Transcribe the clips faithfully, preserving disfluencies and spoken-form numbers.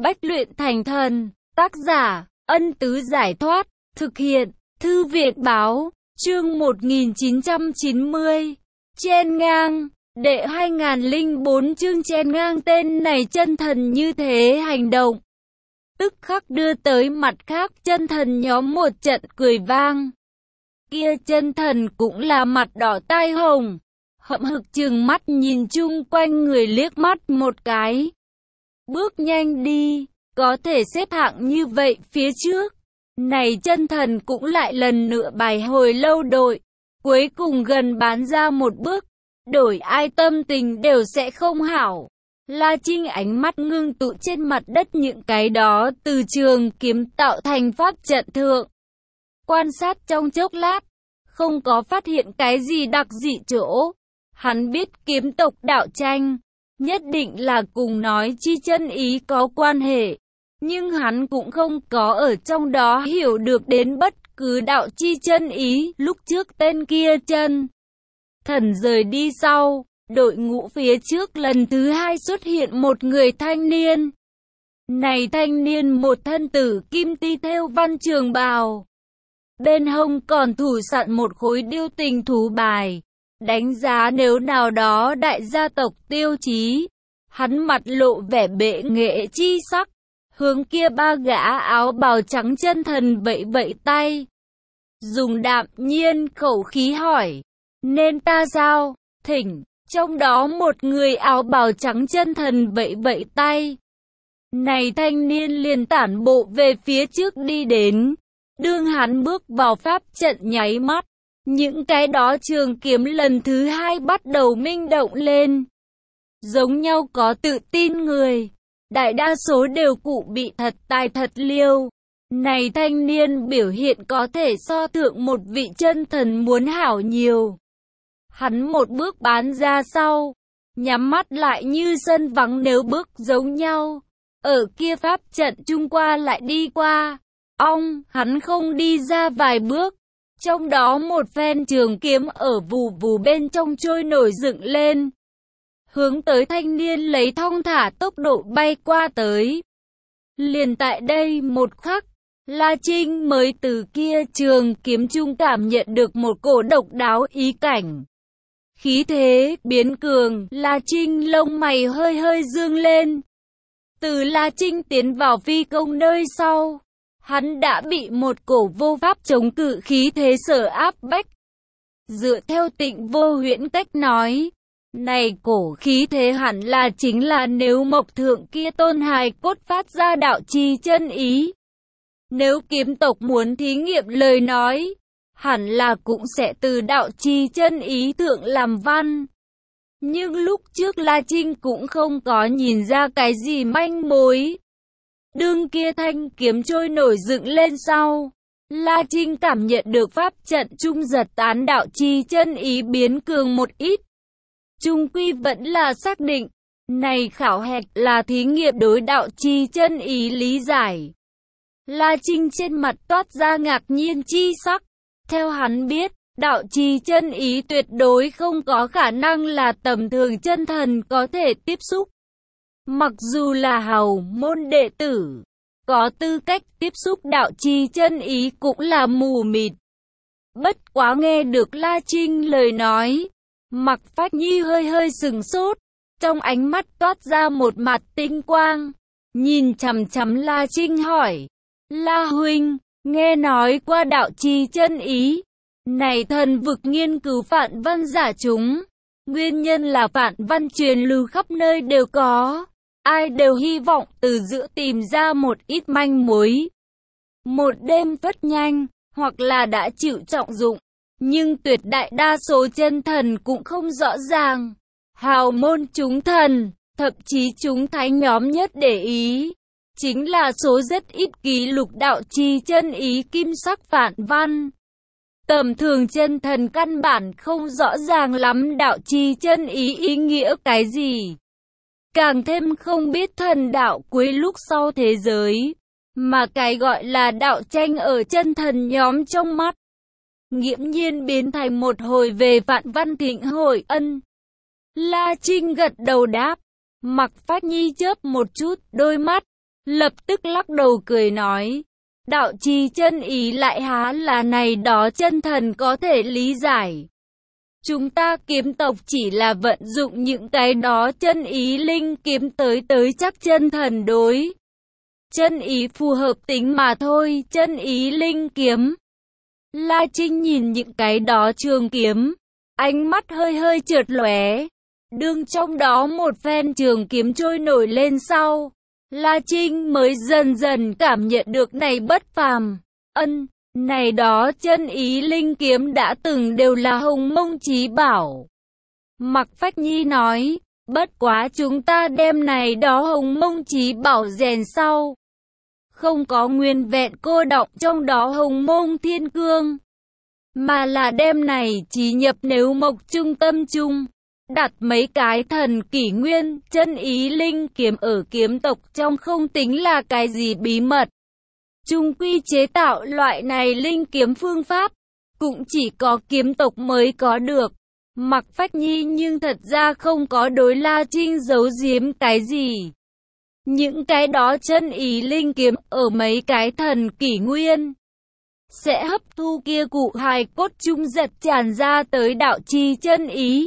Bách luyện thành thần, tác giả, Ân Tứ Giải Thoát, thực hiện, Thư Viện Báo, chương một nghìn chín trăm chín mươi, chen ngang, đệ hai nghìn không trăm lẻ bốn chương chen ngang tên này chân thần như thế hành động. Tức khắc đưa tới mặt khác chân thần nhóm một trận cười vang. Kia chân thần cũng là mặt đỏ tai hồng, hậm hực trừng mắt nhìn chung quanh người liếc mắt một cái. Bước nhanh đi, có thể xếp hạng như vậy phía trước. Này chân thần cũng lại lần nữa bài hồi lâu đội, cuối cùng gần bán ra một bước, đổi ai tâm tình đều sẽ không hảo. La Trinh ánh mắt ngưng tụ trên mặt đất những cái đó từ trường kiếm tạo thành pháp trận thượng. Quan sát trong chốc lát, không có phát hiện cái gì đặc dị chỗ. Hắn biết kiếm tộc đạo tranh, nhất định là cùng nói chi chân ý có quan hệ. Nhưng hắn cũng không có ở trong đó hiểu được đến bất cứ đạo chi chân ý. Lúc trước tên kia chân thần rời đi sau, đội ngũ phía trước lần thứ hai xuất hiện một người thanh niên. Này thanh niên một thân tử kim ti thêu văn trường bào, bên hông còn thủ sẵn một khối điêu tình thú bài, đánh giá nếu nào đó đại gia tộc tiêu chí. Hắn mặt lộ vẻ bệ nghệ chi sắc, hướng kia ba gã áo bào trắng chân thần vẫy vẫy tay, dùng đạm nhiên khẩu khí hỏi, nên ta sao, thỉnh. Trong đó một người áo bào trắng chân thần vẫy vẫy tay. Này thanh niên liền tản bộ về phía trước đi đến. Đương hắn bước vào pháp trận nháy mắt, những cái đó trường kiếm lần thứ hai bắt đầu minh động lên. Giống nhau có tự tin người, đại đa số đều cụ bị thật tài thật liêu. Này thanh niên biểu hiện có thể so thượng một vị chân thần muốn hảo nhiều. Hắn một bước bán ra sau, nhắm mắt lại như sân vắng nếu bước giống nhau. Ở kia pháp trận trung qua lại đi qua. Ong, hắn không đi ra vài bước. Trong đó một phen trường kiếm ở vù vù bên trong trôi nổi dựng lên. Hướng tới thanh niên lấy thong thả tốc độ bay qua tới. Liền tại đây một khắc, La Trinh mới từ kia trường kiếm trung cảm nhận được một cổ độc đáo ý cảnh. Khí thế biến cường, La Trinh lông mày hơi hơi dương lên. Từ La Trinh tiến vào phi công nơi sau, hắn đã bị một cổ vô pháp chống cự khí thế sở áp bách. Dựa theo Tịnh Vô Huyễn cách nói, này cổ khí thế hẳn là chính là nếu mộc thượng kia tôn hài cốt phát ra đạo chi chân ý. Nếu kiếm tộc muốn thí nghiệm lời nói, hẳn là cũng sẽ từ đạo chi chân ý thượng làm văn. Nhưng lúc trước La Trinh cũng không có nhìn ra cái gì manh mối. Đương kia thanh kiếm trôi nổi dựng lên sau, La Trinh cảm nhận được pháp trận trung giật tán đạo chi chân ý biến cường một ít. Trung quy vẫn là xác định, này khảo hạch là thí nghiệm đối đạo chi chân ý lý giải. La Trinh trên mặt toát ra ngạc nhiên chi sắc. Theo hắn biết, đạo chi chân ý tuyệt đối không có khả năng là tầm thường chân thần có thể tiếp xúc. Mặc dù là hầu môn đệ tử, có tư cách tiếp xúc đạo chi chân ý cũng là mù mịt. Bất quá nghe được La Trinh lời nói, Mặc Phách Nhi hơi hơi sừng sốt, trong ánh mắt toát ra một mặt tinh quang, nhìn chằm chằm La Trinh hỏi, La huynh, nghe nói qua đạo chi chân ý, này thần vực nghiên cứu phản văn giả chúng, nguyên nhân là phản văn truyền lưu khắp nơi đều có, ai đều hy vọng từ giữa tìm ra một ít manh mối. Một đêm rất nhanh, hoặc là đã chịu trọng dụng, nhưng tuyệt đại đa số chân thần cũng không rõ ràng. Hào môn chúng thần, thậm chí chúng thánh nhóm nhất để ý, chính là số rất ít ký lục đạo chi chân ý kim sắc phản văn. Tầm thường chân thần căn bản không rõ ràng lắm đạo chi chân ý ý nghĩa cái gì. Càng thêm không biết thần đạo cuối lúc sau thế giới, mà cái gọi là đạo tranh ở chân thần nhóm trong mắt, nghiễm nhiên biến thành một hồi về vạn văn thịnh hội ân. La Trinh gật đầu đáp, Mặc Phách Nhi chớp một chút đôi mắt, lập tức lắc đầu cười nói, đạo trì chân ý lại há là này đó chân thần có thể lý giải. Chúng ta kiếm tộc chỉ là vận dụng những cái đó chân ý linh kiếm tới tới chắc chân thần đối. Chân ý phù hợp tính mà thôi, chân ý linh kiếm. La Trinh nhìn những cái đó trường kiếm, ánh mắt hơi hơi trượt lóe. Đương trong đó một phen trường kiếm trôi nổi lên sau, La Trinh mới dần dần cảm nhận được này bất phàm. Ân, này đó chân ý linh kiếm đã từng đều là Hồng Mông Chí Bảo. Mạc Phách Nhi nói, bất quá chúng ta đem này đó Hồng Mông Chí Bảo rèn sau. Không có nguyên vẹn cô đọng trong đó Hồng Mông Thiên Cương, mà là đem này chỉ nhập nếu mộc trung tâm trung. Đặt mấy cái thần kỷ nguyên, chân ý linh kiếm ở kiếm tộc trong không tính là cái gì bí mật. Chung quy chế tạo loại này linh kiếm phương pháp, cũng chỉ có kiếm tộc mới có được. Mạc Phách Nhi nhưng thật ra không có đối La Trinh giấu giếm cái gì. Những cái đó chân ý linh kiếm ở mấy cái thần kỷ nguyên sẽ hấp thu kia cụ hài cốt trung giật tràn ra tới đạo chi chân ý.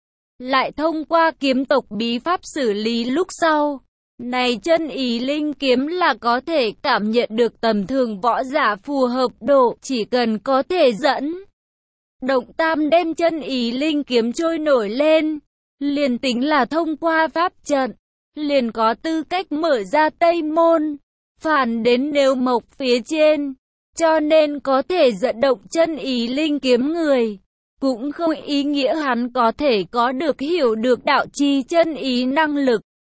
Lại thông qua kiếm tộc bí pháp xử lý lúc sau. Này chân ý linh kiếm là có thể cảm nhận được tầm thường võ giả phù hợp độ, chỉ cần có thể dẫn động tam đem chân ý linh kiếm trôi nổi lên, liền tính là thông qua pháp trận, liền có tư cách mở ra Tây Môn, phản đến nếu mộc phía trên, cho nên có thể dẫn động chân ý linh kiếm người. Cũng không ý nghĩa hắn có thể có được hiểu được đạo chi chân ý năng lực.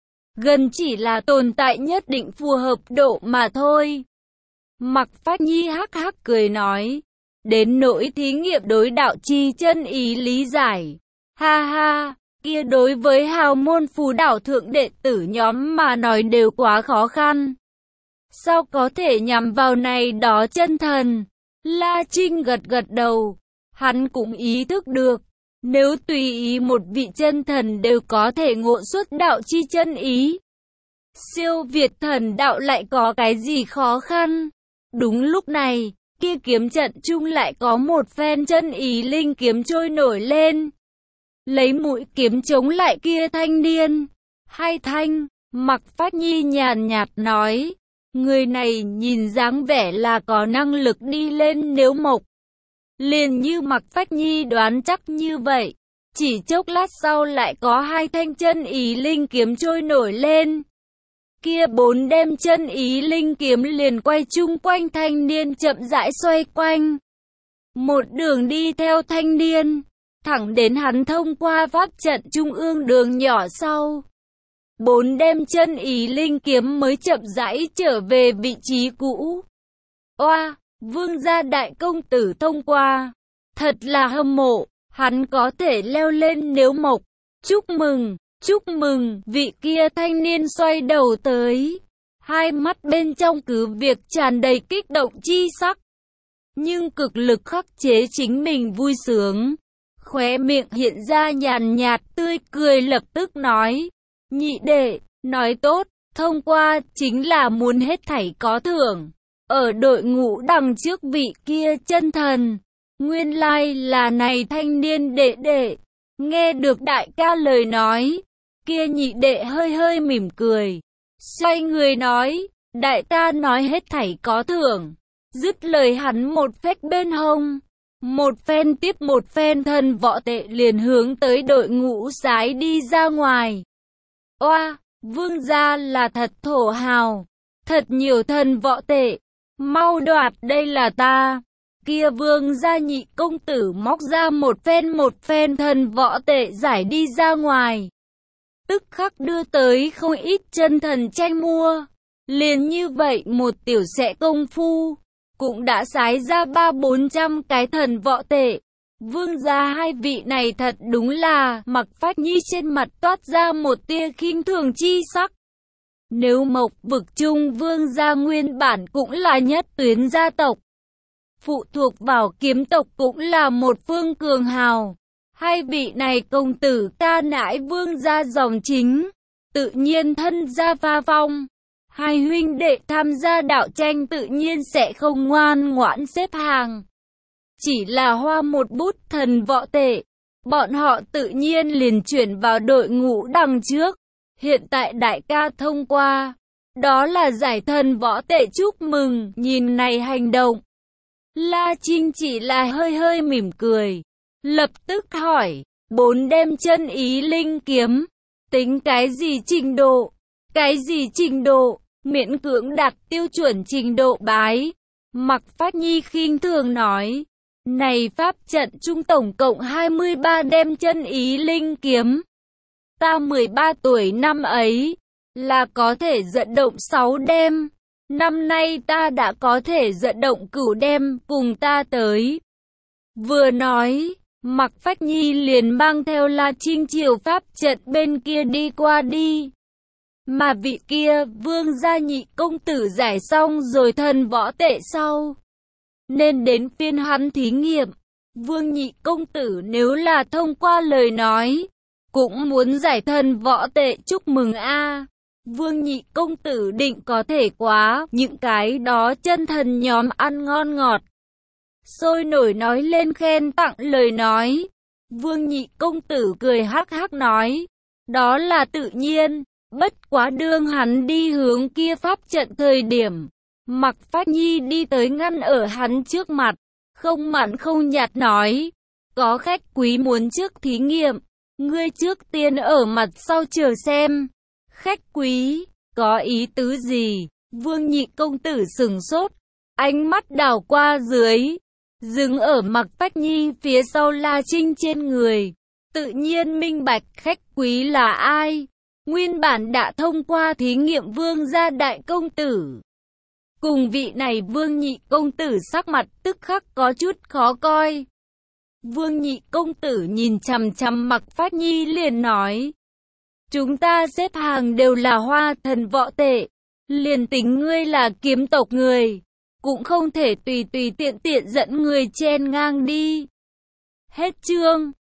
Gần chỉ là tồn tại nhất định phù hợp độ mà thôi. Mạc Phách Nhi hắc hắc cười nói. Đến nỗi thí nghiệm đối đạo chi chân ý lý giải. Ha ha, kia đối với hào môn phù đảo thượng đệ tử nhóm mà nói đều quá khó khăn. Sao có thể nhằm vào này đó chân thần? La Trinh gật gật đầu. Hắn cũng ý thức được, nếu tùy ý một vị chân thần đều có thể ngộ xuất đạo chi chân ý, siêu việt thần đạo lại có cái gì khó khăn. Đúng lúc này, kia kiếm trận chung lại có một phen chân ý linh kiếm trôi nổi lên. Lấy mũi kiếm chống lại kia thanh niên. Hai thanh, Mạc Phách Nhi nhàn nhạt nói, người này nhìn dáng vẻ là có năng lực đi lên nếu mộc. Liền như Mạc Phách Nhi đoán chắc như vậy, chỉ chốc lát sau lại có hai thanh chân ý linh kiếm trôi nổi lên. Kia bốn đem chân ý linh kiếm liền quay chung quanh thanh niên chậm rãi xoay quanh. Một đường đi theo thanh niên, thẳng đến hắn thông qua pháp trận trung ương đường nhỏ sau. Bốn đem chân ý linh kiếm mới chậm rãi trở về vị trí cũ. Oa! Vương gia đại công tử thông qua, thật là hâm mộ, hắn có thể leo lên nếu mộc. Chúc mừng, chúc mừng, vị kia thanh niên xoay đầu tới, hai mắt bên trong cứ việc tràn đầy kích động chi sắc. Nhưng cực lực khắc chế chính mình vui sướng, khóe miệng hiện ra nhàn nhạt tươi cười lập tức nói, nhị đệ, nói tốt, thông qua chính là muốn hết thảy có thưởng. Ở đội ngũ đằng trước vị kia chân thần, nguyên lai là này thanh niên đệ đệ. Nghe được đại ca lời nói, kia nhị đệ hơi hơi mỉm cười, xoay người nói, đại ca nói hết thảy có thưởng. Dứt lời hắn một phách bên hông, một phen tiếp một phen thần võ tệ liền hướng tới đội ngũ sái đi ra ngoài. Oa, vương gia là thật thổ hào, thật nhiều thần võ tệ. Mau đoạt, đây là ta. Kia vương gia nhị công tử móc ra một phen một phen thần võ tệ giải đi ra ngoài. Tức khắc đưa tới không ít chân thần tranh mua. Liền như vậy một tiểu sẽ công phu, cũng đã sái ra ba bốn trăm cái thần võ tệ. Vương gia hai vị này thật đúng là, Mạc Phách Nhi trên mặt toát ra một tia khinh thường chi sắc. Nếu mộc vực trung vương gia nguyên bản cũng là nhất tuyến gia tộc, phụ thuộc vào kiếm tộc cũng là một phương cường hào. Hai vị này công tử ca nãi vương gia dòng chính, tự nhiên thân gia pha phong. hai huynh đệ tham gia đạo tranh tự nhiên sẽ không ngoan ngoãn xếp hàng. Chỉ là hoa một bút thần võ tệ, bọn họ tự nhiên liền chuyển vào đội ngũ đằng trước. Hiện tại đại ca thông qua, đó là giải thần võ tệ, chúc mừng. Nhìn này hành động, La Trinh chỉ là hơi hơi mỉm cười, lập tức hỏi, bốn đem chân ý linh kiếm, tính cái gì trình độ? Cái gì trình độ? Miễn cưỡng đạt tiêu chuẩn trình độ bái. Mạc Phách Nhi khinh thường nói, này pháp trận trung tổng cộng hai mươi ba đem chân ý linh kiếm. Ta mười ba tuổi năm ấy, là có thể dẫn động sáu đem. Năm nay ta đã có thể dẫn động cửu đem, cùng ta tới. Vừa nói, Mạc Phách Nhi liền mang theo La Trinh chiều pháp trận bên kia đi qua đi. Mà vị kia, vương gia nhị công tử giải xong rồi thần võ tệ sau, nên đến phiên hắn thí nghiệm. Vương nhị công tử nếu là thông qua lời nói, cũng muốn giải thần võ tệ, chúc mừng a. Vương nhị công tử định có thể quá, những cái đó chân thần nhóm ăn ngon ngọt, sôi nổi nói lên khen tặng lời nói. Vương nhị công tử cười hắc hắc nói, đó là tự nhiên, bất quá đương hắn đi hướng kia pháp trận thời điểm, Mạc Phách Nhi đi tới ngăn ở hắn trước mặt, không mặn không nhạt nói, có khách quý muốn trước thí nghiệm, ngươi trước tiên ở mặt sau chờ xem. Khách quý, có ý tứ gì? Vương nhị công tử sừng sốt, ánh mắt đảo qua dưới, dừng ở Mạc Phách Nhi phía sau La Trinh trên người, tự nhiên minh bạch khách quý là ai. Nguyên bản đã thông qua thí nghiệm vương gia đại công tử. Cùng vị này vương nhị công tử sắc mặt tức khắc có chút khó coi. Vương nhị công tử nhìn chằm chằm Mạc Phách Nhi liền nói, chúng ta xếp hàng đều là hoa thần võ tệ, liền tính ngươi là kiếm tộc người, cũng không thể tùy tùy tiện tiện dẫn người chen ngang đi. Hết chương.